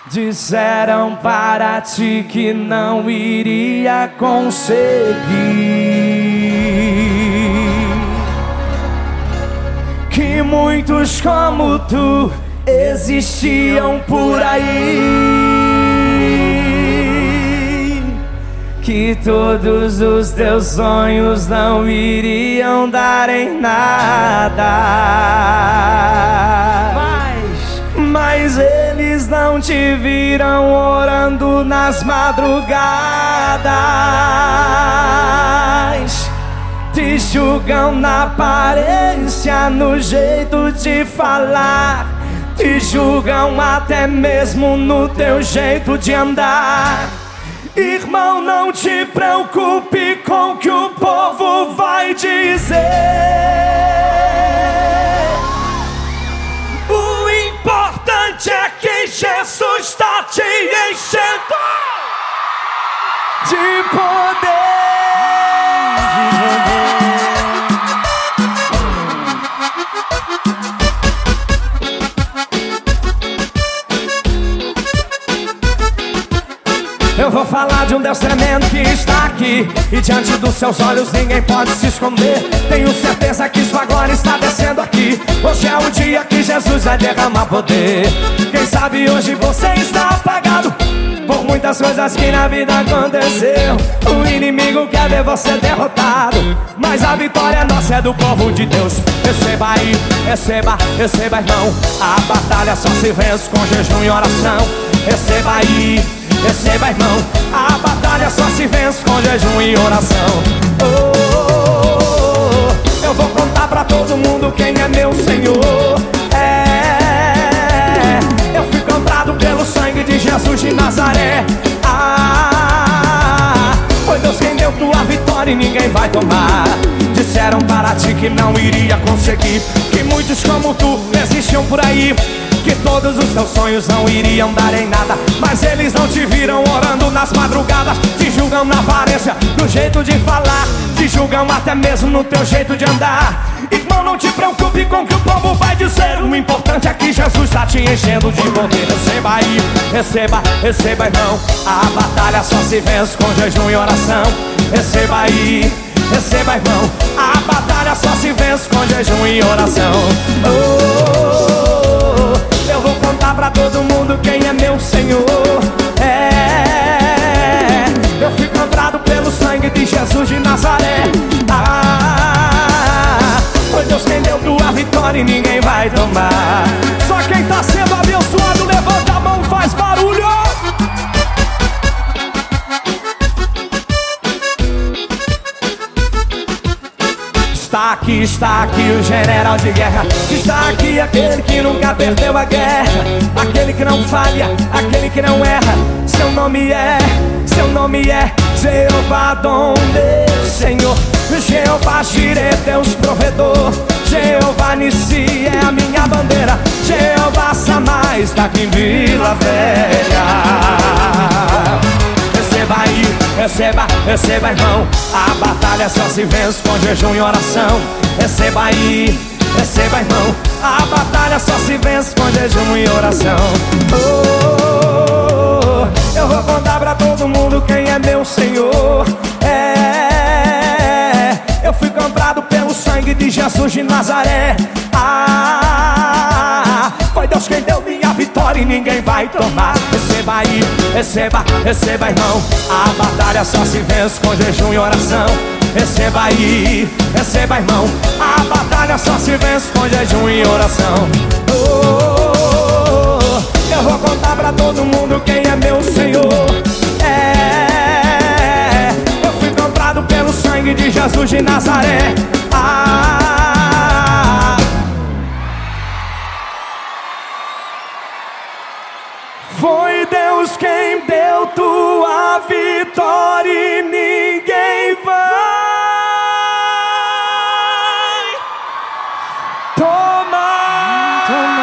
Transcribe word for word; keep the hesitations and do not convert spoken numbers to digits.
Disseram para ti que não iria conseguir, que muitos como tu existiam por aí, que todos os teus sonhos não iriam dar em nada. Mas eles não te viram orando nas madrugadas, te julgam na aparência, no jeito de falar, te julgam até mesmo no teu jeito de andar. Irmão, não te preocupe com o que o povo vai dizer. O importante é que Jesus está te enchendo de poder, de poder. Eu vou falar de um Deus tremendo que está aqui, e diante dos seus olhos ninguém pode se esconder. Tenho certeza que sua glória está descendo aqui. Hoje é o dia que Jesus vai derramar poder. Quem sabe hoje você está apagado por muitas coisas que na vida aconteceu. O inimigo quer ver você derrotado, mas a vitória nossa é do povo de Deus. Receba aí, receba, receba, irmão. A batalha só se vence com jejum e oração. Receba aí, receba, irmão. A batalha só se vence com jejum e oração. Oh, oh, oh, eu vou contar pra todo mundo quem é meu Senhor. É, eu fui comprado pelo sangue de Jesus de Nazaré. Ah, foi Deus quem deu tua vitória e ninguém vai tomar. Disseram para ti que não iria conseguir, que muitos como tu existiam por aí, que todos os teus sonhos não iriam dar em nada. Mas eles não te viram orando nas madrugadas, te julgam na aparência, no jeito de falar, te julgam até mesmo no teu jeito de andar. Irmão, não te preocupe com o que o povo vai dizer. O importante é que Jesus está te enchendo de poder. Receba aí, receba, receba, irmão. A batalha só se vence com jejum e oração. Receba aí, receba, irmão. A batalha só se vence com jejum e oração. Oh, oh, oh. Eu vou contar pra todo mundo quem é meu Senhor. É, eu fui comprado pelo sangue de Jesus de Nazaré. Ah, foi Deus quem deu tua vitória e ninguém vai tomar. Só quem tá sendo abençoado levanta a mão, faz barulho. Está aqui, está aqui o general de guerra. Está aqui aquele que nunca perdeu a guerra, aquele que não falha, aquele que não erra. Seu nome é, seu nome é Jeová Donde, Senhor. Jeová Jireh, Deus provedor. Jeová Nissi é a minha bandeira. Jeová Samá está aqui em Vila Velha. Receba aí, receba, receba, irmão. A batalha só se vence com jejum e oração. Receba aí, receba, irmão. A batalha só se vence com jejum e oração. Oh, oh, oh, eu vou contar pra todo mundo quem é meu Senhor. É, eu fui comprado pelo sangue de Jesus de Nazaré. Ah, foi Deus quem deu minha vitória e ninguém vai tomar. Receba aí, receba, receba, irmão. A batalha só se vence com jejum e oração. Receba aí, receba, irmão. A batalha só se vence com jejum e oração. Oh, oh, oh, eu vou contar pra todo mundo quem é meu Senhor. É, eu fui comprado pelo sangue de Jesus de Nazaré. Ah, foi Deus quem deu tua vitória e ninguém vai tomar.